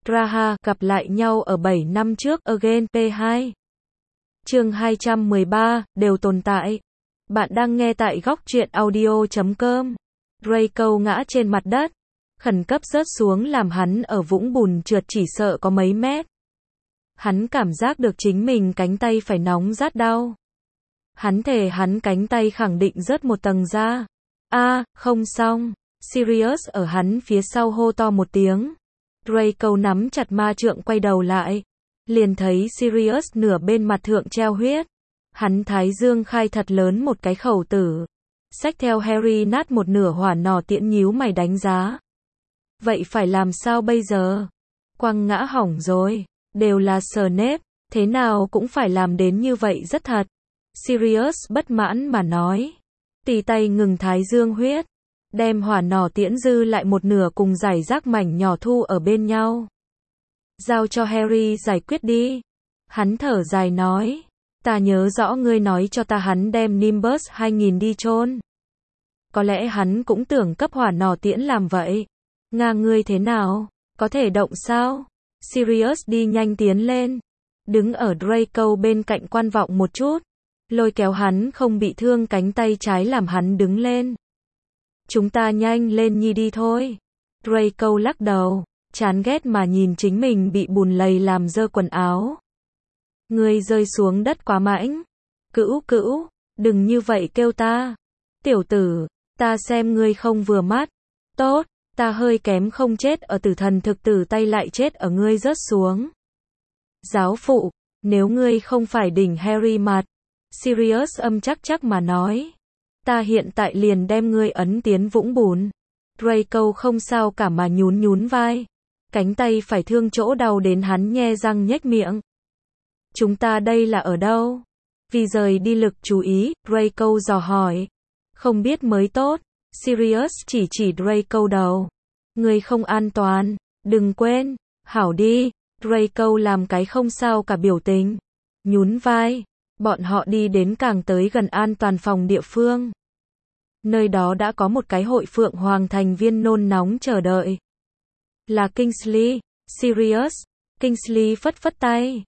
Raha gặp lại nhau ở 7 năm trước Again P2. Chương 213, đều tồn tại. Bạn đang nghe tại góc truyện audio.com. Draco ngã trên mặt đất, khẩn cấp rớt xuống làm hắn ở vũng bùn trượt chỉ sợ có mấy mét. Hắn cảm giác được chính mình cánh tay phải nóng rát đau. Hắn thề hắn cánh tay khẳng định rớt một tầng ra. Không xong. Sirius ở hắn phía sau hô to một tiếng. Draco nắm chặt ma trượng quay đầu lại. Liền thấy Sirius nửa bên mặt thượng treo huyết. Hắn thái dương khai thật lớn một cái khẩu tử. Xách theo Harry nát một nửa hỏa nỏ tiễn nhíu mày đánh giá. Vậy phải làm sao bây giờ? Quăng ngã hỏng rồi. Đều là Snape, thế nào cũng phải làm đến như vậy rất thật. Sirius bất mãn mà nói. Tì tay ngừng thái dương huyết. Đem hỏa nỏ tiễn dư lại một nửa cùng giải rác mảnh nhỏ thu ở bên nhau. Giao cho Harry giải quyết đi. Hắn thở dài nói. Ta nhớ rõ ngươi nói cho ta hắn đem Nimbus 2000 đi chôn. Có lẽ hắn cũng tưởng cấp hỏa nỏ tiễn làm vậy. Ngươi thế nào? Có thể động sao? Sirius đi nhanh tiến lên. Đứng ở Draco bên cạnh quan vọng một chút. Lôi kéo hắn không bị thương cánh tay trái làm hắn đứng lên. Chúng ta nhanh lên nhi đi thôi. Draco lắc đầu, chán ghét mà nhìn chính mình bị bùn lầy làm dơ quần áo. Ngươi rơi xuống đất quá mãnh. Cữu, đừng như vậy kêu ta. Tiểu tử, ta xem ngươi không vừa mắt. Tốt, ta hơi kém không chết ở tử thần thực tử tay lại chết ở ngươi rớt xuống. Giáo phụ, nếu ngươi không phải đỉnh Harry mặt. Sirius âm chắc mà nói. Ta hiện tại liền đem ngươi ấn tiến vũng bùn. Draco không sao cả mà nhún vai. Cánh tay phải thương chỗ đau đến hắn nhe răng nhếch miệng. Chúng ta đây là ở đâu? Vì rời đi lực chú ý, Draco dò hỏi. Không biết mới tốt. Sirius chỉ Draco đầu. Ngươi không an toàn, đừng quên. Hảo đi. Draco làm cái không sao cả biểu tình. Nhún vai. Bọn họ đi đến càng tới gần an toàn phòng địa phương. Nơi đó đã có một cái hội Phượng Hoàng thành viên nôn nóng chờ đợi. Là Kingsley. Sirius. Kingsley phất tay.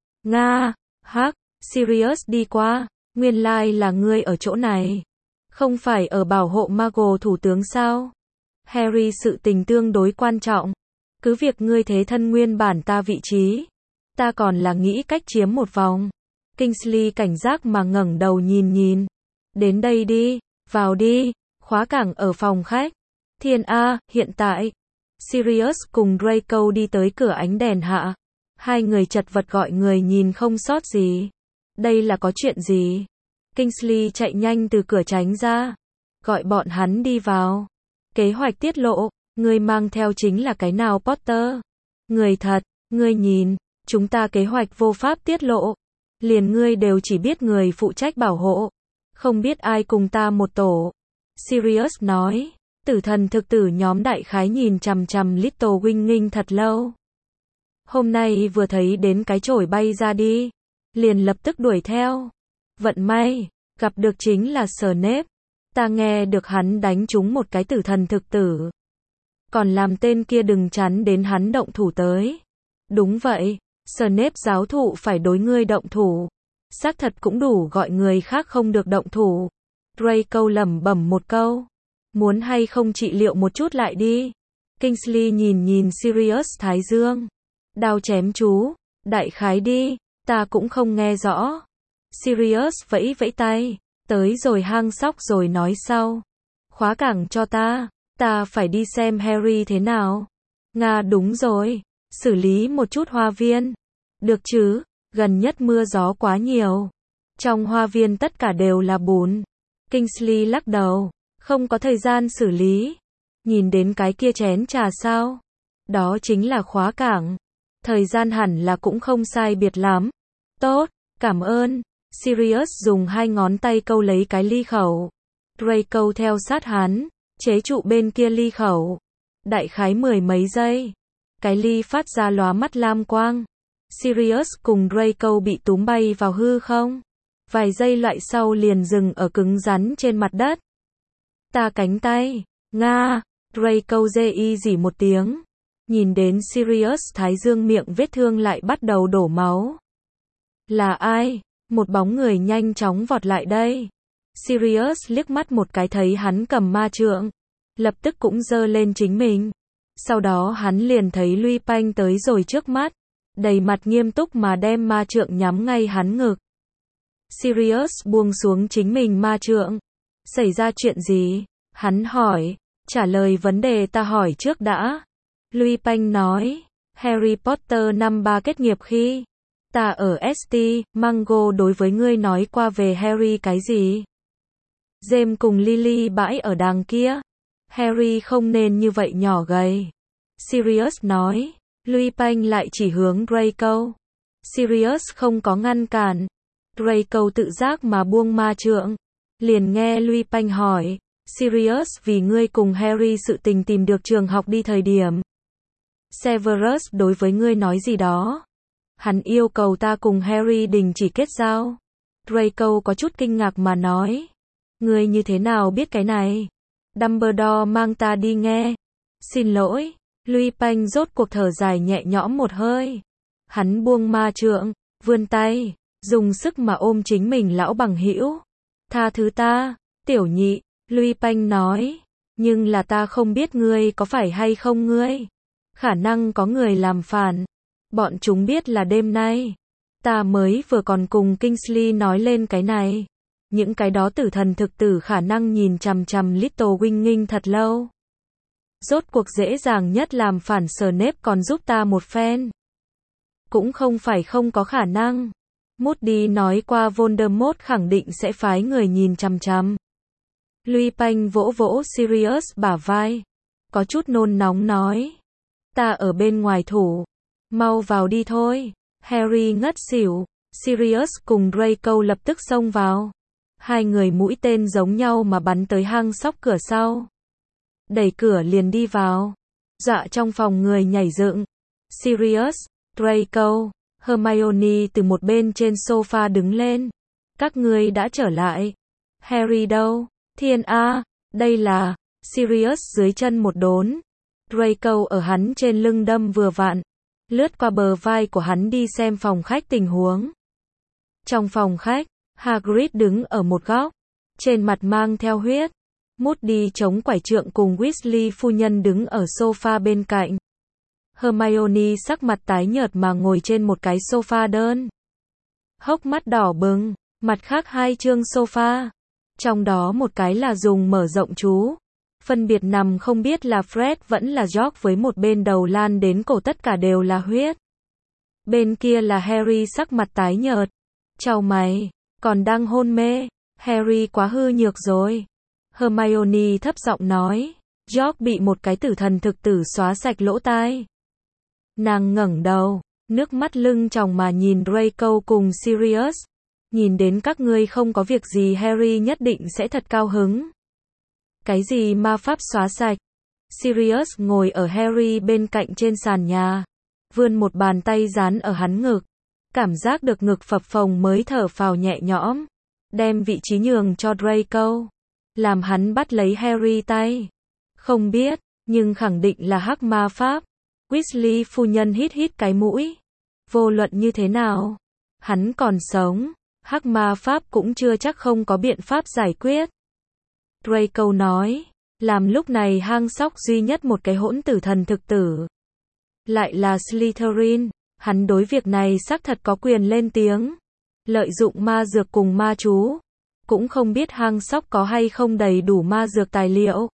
Sirius đi qua. Nguyên lai là ngươi ở chỗ này. Không phải ở bảo hộ Mago thủ tướng sao? Harry sự tình tương đối quan trọng. Cứ việc ngươi thế thân nguyên bản ta vị trí. Ta còn là nghĩ cách chiếm một vòng. Kingsley cảnh giác mà ngẩng đầu nhìn. Đến đây đi, vào đi, khóa cảng ở phòng khách. Thiên hiện tại. Sirius cùng Draco đi tới cửa ánh đèn hạ. Hai người chật vật gọi người nhìn không sót gì. Đây là có chuyện gì? Kingsley chạy nhanh từ cửa tránh ra. Gọi bọn hắn đi vào. Kế hoạch tiết lộ, ngươi mang theo chính là cái nào Potter? Người thật, ngươi nhìn, chúng ta kế hoạch vô pháp tiết lộ. Liền ngươi đều chỉ biết người phụ trách bảo hộ. Không biết ai cùng ta một tổ. Sirius nói. Tử thần thực tử nhóm đại khái nhìn chằm Little Winging thật lâu. Hôm nay vừa thấy đến cái chổi bay ra đi. Liền lập tức đuổi theo. Vận may, gặp được chính là Snape. Ta nghe được hắn đánh trúng một cái tử thần thực tử. Còn làm tên kia đừng chắn đến hắn động thủ tới. Đúng vậy. Snape giáo thụ phải đối ngươi động thủ. Xác thật cũng đủ gọi người khác không được động thủ. Draco lẩm bẩm một câu. Muốn hay không trị liệu một chút lại đi. Kingsley nhìn Sirius thái dương. Đao chém chú. Đại khái đi. Ta cũng không nghe rõ. Sirius vẫy tay. Tới rồi hang sóc rồi nói sau. Khóa cảng cho ta. Ta phải đi xem Harry thế nào. Đúng rồi. Xử lý một chút hoa viên. Được chứ, gần nhất mưa gió quá nhiều. Trong hoa viên tất cả đều là bùn. Kingsley lắc đầu. Không có thời gian xử lý. Nhìn đến cái kia chén trà sao? Đó chính là khóa cảng. Thời gian hẳn là cũng không sai biệt lắm. Tốt, cảm ơn. Sirius dùng hai ngón tay câu lấy cái ly khẩu. Draco theo sát hắn, chế trụ bên kia ly khẩu. Đại khái 10 mấy giây. Cái ly phát ra lóa mắt lam quang. Sirius cùng Draco bị túm bay vào hư không. Vài giây lại sau liền dừng ở cứng rắn trên mặt đất. Ta cánh tay. Draco dì một tiếng. Nhìn đến Sirius thái dương miệng vết thương lại bắt đầu đổ máu. Là ai? Một bóng người nhanh chóng vọt lại đây. Sirius liếc mắt một cái thấy hắn cầm ma trượng. Lập tức cũng giơ lên chính mình. Sau đó hắn liền thấy Lui Panh tới rồi trước mắt. Đầy mặt nghiêm túc mà đem ma trượng nhắm ngay hắn ngực. Sirius buông xuống chính mình ma trượng. Xảy ra chuyện gì? Hắn hỏi. Trả lời vấn đề ta hỏi trước đã. Lui Panh nói. Harry Potter năm 3 kết nghiệp khi ta ở St. Mango đối với ngươi nói qua về Harry cái gì? James cùng Lily bãi ở đàng kia. Harry không nên như vậy nhỏ gầy. Sirius nói. Lui Panh lại chỉ hướng Draco. Sirius không có ngăn cản. Draco tự giác mà buông ma trượng. Liền nghe Lui Panh hỏi. Sirius vì ngươi cùng Harry sự tình tìm được trường học đi thời điểm. Severus đối với ngươi nói gì đó? Hắn yêu cầu ta cùng Harry đình chỉ kết giao. Draco có chút kinh ngạc mà nói. Ngươi như thế nào biết cái này? Dumbledore mang ta đi nghe. Xin lỗi. Lui Panh rốt cuộc thở dài nhẹ nhõm một hơi. Hắn buông ma trượng, vươn tay, dùng sức mà ôm chính mình lão bằng hữu. Tha thứ ta, tiểu nhị. Lui Panh nói. Nhưng là ta không biết ngươi có phải hay không ngươi. Khả năng có người làm phản. Bọn chúng biết là đêm nay. Ta mới vừa còn cùng Kingsley nói lên cái này. Những cái đó tử thần thực tử khả năng nhìn chằm chằm Little Winging thật lâu. Rốt cuộc dễ dàng nhất làm phản Snape còn giúp ta một phen. Cũng không phải không có khả năng. Moody nói qua Voldemort khẳng định sẽ phái người nhìn chằm chằm. Lui Panh vỗ vỗ Sirius bả vai. Có chút nôn nóng nói. Ta ở bên ngoài thủ. Mau vào đi thôi. Harry ngất xỉu. Sirius cùng Draco lập tức xông vào. Hai người mũi tên giống nhau mà bắn tới hang sóc cửa sau. Đẩy cửa liền đi vào. Dọa trong phòng người nhảy dựng. Sirius, Draco, Hermione từ một bên trên sofa đứng lên. Các ngươi đã trở lại. Harry đâu? Thiên A, đây là. Sirius dưới chân một đốn. Draco ở hắn trên lưng đâm vừa vặn. Lướt qua bờ vai của hắn đi xem phòng khách tình huống. Trong phòng khách, Hagrid đứng ở một góc. Trên mặt mang theo huyết. Moody chống quải trượng cùng Weasley phu nhân đứng ở sofa bên cạnh. Hermione sắc mặt tái nhợt mà ngồi trên một cái sofa đơn. Hốc mắt đỏ bừng, mặt khác hai chương sofa. Trong đó một cái là dùng mở rộng chú. Phân biệt nằm không biết là Fred vẫn là George với một bên đầu lan đến cổ tất cả đều là huyết. Bên kia là Harry sắc mặt tái nhợt. Chào mày, còn đang hôn mê. Harry quá hư nhược rồi. Hermione thấp giọng nói. George bị một cái tử thần thực tử xóa sạch lỗ tai. Nàng ngẩng đầu, nước mắt lưng tròng mà nhìn Draco cùng Sirius. Nhìn đến các ngươi không có việc gì Harry nhất định sẽ thật cao hứng. Cái gì ma pháp xóa sạch? Sirius ngồi ở Harry bên cạnh trên sàn nhà. Vươn một bàn tay dán ở hắn ngực. Cảm giác được ngực phập phồng mới thở phào nhẹ nhõm. Đem vị trí nhường cho Draco. Làm hắn bắt lấy Harry tay. Không biết, nhưng khẳng định là hắc ma pháp. Weasley phu nhân hít hít cái mũi. Vô luận như thế nào? Hắn còn sống. Hắc ma pháp cũng chưa chắc không có biện pháp giải quyết. Draco nói. Làm lúc này hang sóc duy nhất một cái hỗn tử thần thực tử. Lại là Slytherin. Hắn đối việc này xác thật có quyền lên tiếng. Lợi dụng ma dược cùng ma chú. Cũng không biết hang sóc có hay không đầy đủ ma dược tài liệu.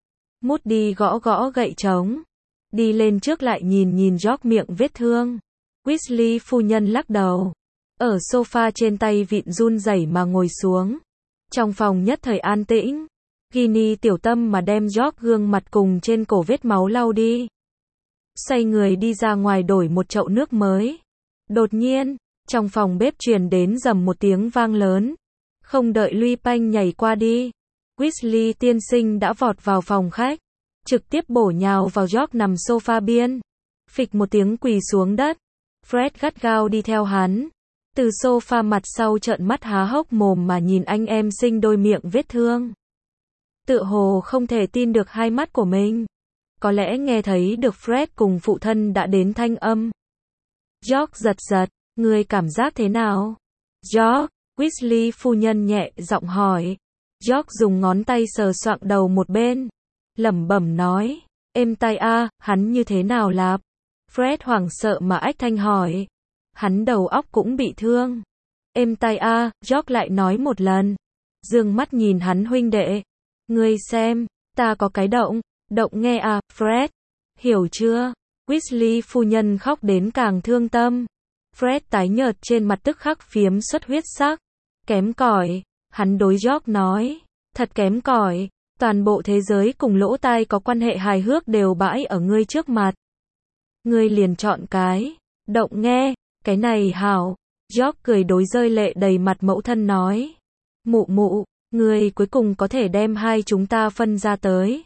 Moody gõ gõ gậy trống. Đi lên trước lại nhìn George miệng vết thương. Weasley phu nhân lắc đầu. Ở sofa trên tay vịn run rẩy mà ngồi xuống. Trong phòng nhất thời an tĩnh. Ginny tiểu tâm mà đem George gương mặt cùng trên cổ vết máu lau đi. Xoay người đi ra ngoài đổi một chậu nước mới. Đột nhiên, trong phòng bếp truyền đến rầm một tiếng vang lớn. Không đợi Lui Panh nhảy qua đi. Weasley tiên sinh đã vọt vào phòng khách. Trực tiếp bổ nhào vào George nằm sofa biên. Phịch một tiếng quỳ xuống đất. Fred gắt gao đi theo hắn. Từ sofa mặt sau trợn mắt há hốc mồm mà nhìn anh em sinh đôi miệng vết thương. Tựa hồ không thể tin được hai mắt của mình. có lẽ nghe thấy được Fred cùng phụ thân đã đến thanh âm. George giật giật, ngươi cảm giác thế nào? George, Weasley phu nhân nhẹ giọng hỏi. George dùng ngón tay sờ soạng đầu một bên, lẩm bẩm nói, êm tai a, hắn như thế nào lạp? Fred hoảng sợ mà ách thanh hỏi. Hắn đầu óc cũng bị thương. Êm tai a, George lại nói một lần. Dương mắt nhìn hắn huynh đệ. Ngươi xem, ta có cái động nghe à, Fred. Hiểu chưa? Weasley phu nhân khóc đến càng thương tâm. Fred tái nhợt trên mặt tức khắc phiếm xuất huyết sắc. Kém cỏi, hắn đối George nói. Thật kém cỏi, toàn bộ thế giới cùng lỗ tai có quan hệ hài hước đều bãi ở ngươi trước mặt. Ngươi liền chọn cái động nghe, cái này hảo. George cười đối rơi lệ đầy mặt mẫu thân nói. Mụ mụ, ngươi cuối cùng có thể đem hai chúng ta phân ra tới.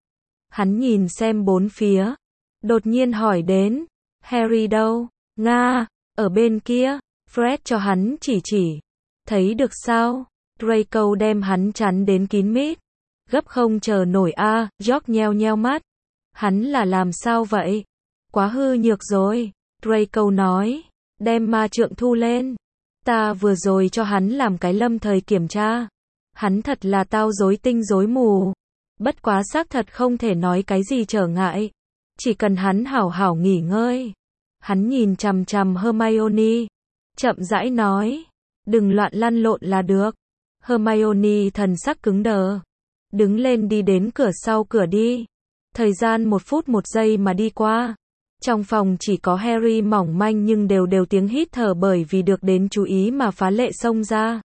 Hắn nhìn xem bốn phía, đột nhiên hỏi đến, Harry đâu? Nga, ở bên kia. Fred cho hắn chỉ. Thấy được sao? Draco đem hắn chắn đến kín mít. Gấp không chờ nổi a. George nheo nheo mắt. Hắn là làm sao vậy? Quá hư nhược rồi. Draco nói, đem ma trượng thu lên. Ta vừa rồi cho hắn làm cái lâm thời kiểm tra. Hắn thật là tao rối tinh rối mù. Bất quá xác thật không thể nói cái gì trở ngại. Chỉ cần hắn hảo hảo nghỉ ngơi. Hắn nhìn chằm chằm Hermione. Chậm rãi nói. Đừng loạn lăn lộn là được. Hermione thần sắc cứng đờ. Đứng lên đi đến cửa sau cửa đi. Thời gian 1 phút 1 giây mà đi qua. Trong phòng chỉ có Harry mỏng manh nhưng đều tiếng hít thở bởi vì được đến chú ý mà phá lệ xông ra.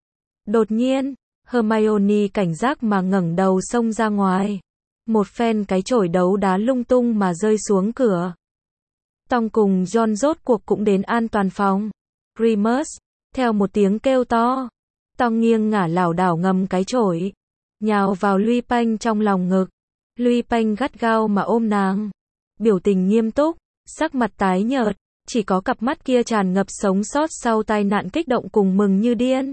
Đột nhiên, Hermione cảnh giác mà ngẩng đầu xông ra ngoài. Một phen cái chổi đấu đá lung tung mà rơi xuống cửa. Tom cùng John rốt cuộc cũng đến an toàn phòng. Remus, theo một tiếng kêu to. Tom nghiêng ngả lảo đảo ngầm cái chổi. Nhào vào Lupin trong lòng ngực. Lupin gắt gao mà ôm nàng. Biểu tình nghiêm túc, sắc mặt tái nhợt, chỉ có cặp mắt kia tràn ngập sống sót sau tai nạn kích động cùng mừng như điên.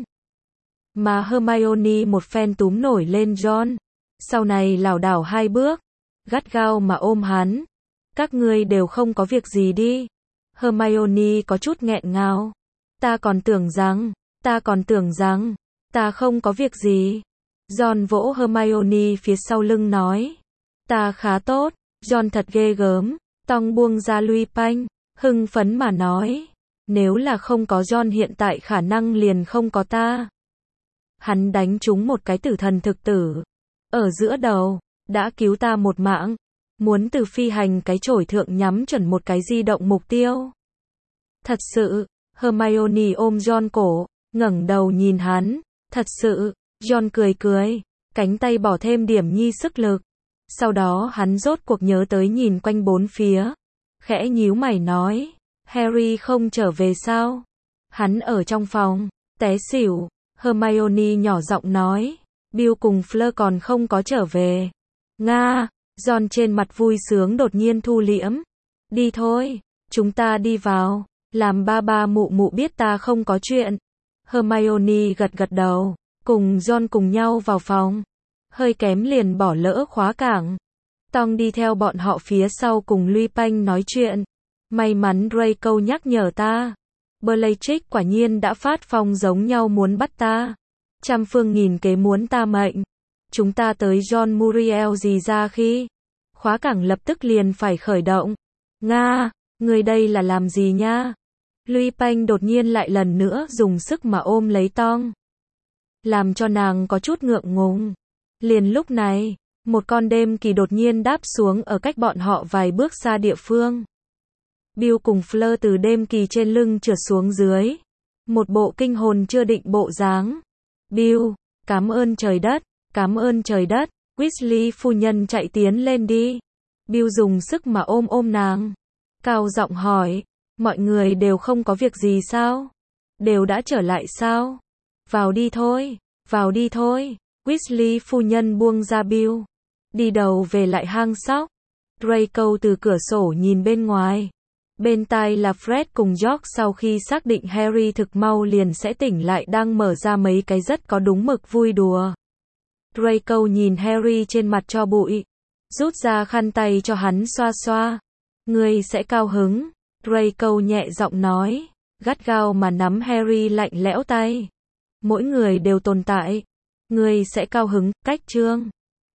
Mà Hermione một phen túm nổi lên John, sau này lảo đảo 2 bước, gắt gao mà ôm hắn. Các ngươi đều không có việc gì đi. Hermione có chút nghẹn ngào. Ta còn tưởng rằng, ta không có việc gì. John vỗ Hermione phía sau lưng nói. Ta khá tốt. John thật ghê gớm. Tom buông ra Lupin, hưng phấn mà nói. Nếu là không có John hiện tại khả năng liền không có ta. Hắn đánh trúng một cái tử thần thực tử. Ở giữa đầu, đã cứu ta một mạng. Muốn từ phi hành cái chổi thượng nhắm chuẩn một cái di động mục tiêu. Thật sự, Hermione ôm John cổ, ngẩng đầu nhìn hắn. Thật sự, John cười, cánh tay bỏ thêm điểm nhi sức lực. Sau đó hắn rốt cuộc nhớ tới nhìn quanh bốn phía. Khẽ nhíu mày nói, Harry không trở về sao? Hắn ở trong phòng, té xỉu. Hermione nhỏ giọng nói, Bill cùng Fleur còn không có trở về. Nga, John trên mặt vui sướng đột nhiên thu liễm. Đi thôi, chúng ta đi vào, làm ba mụ mụ biết ta không có chuyện. Hermione gật đầu, cùng John cùng nhau vào phòng. Hơi kém liền bỏ lỡ khóa cảng. Tom đi theo bọn họ phía sau cùng Lupin nói chuyện. May mắn Draco nhắc nhở ta. Bellatrix quả nhiên đã phát phong giống nhau muốn bắt ta. Trăm phương nghìn kế muốn ta mệnh. Chúng ta tới John Muriel gì ra khi. Khóa cảng lập tức liền phải khởi động. Nga, người đây là làm gì nha? Lupin đột nhiên lại lần nữa dùng sức mà ôm lấy Tom. Làm cho nàng có chút ngượng ngùng. Liền lúc này, một con đêm kỳ đột nhiên đáp xuống ở cách bọn họ vài bước xa địa phương. Bill cùng Fleur từ đêm kỳ trên lưng trượt xuống dưới. Một bộ kinh hồn chưa định bộ dáng. Bill, cảm ơn trời đất. Weasley phu nhân chạy tiến lên đi. Bill dùng sức mà ôm nàng. Cao giọng hỏi, mọi người đều không có việc gì sao? Đều đã trở lại sao? Vào đi thôi. Weasley phu nhân buông ra Bill. Đi đầu về lại hang sóc. Draco từ cửa sổ nhìn bên ngoài. Bên tai là Fred cùng George sau khi xác định Harry thực mau liền sẽ tỉnh lại đang mở ra mấy cái rất có đúng mực vui đùa. Draco nhìn Harry trên mặt cho bụi. rút ra khăn tay cho hắn xoa xoa. Ngươi sẽ cao hứng, Draco nhẹ giọng nói, gắt gao mà nắm Harry lạnh lẽo tay. Mỗi người đều tồn tại. Ngươi sẽ cao hứng, cách chương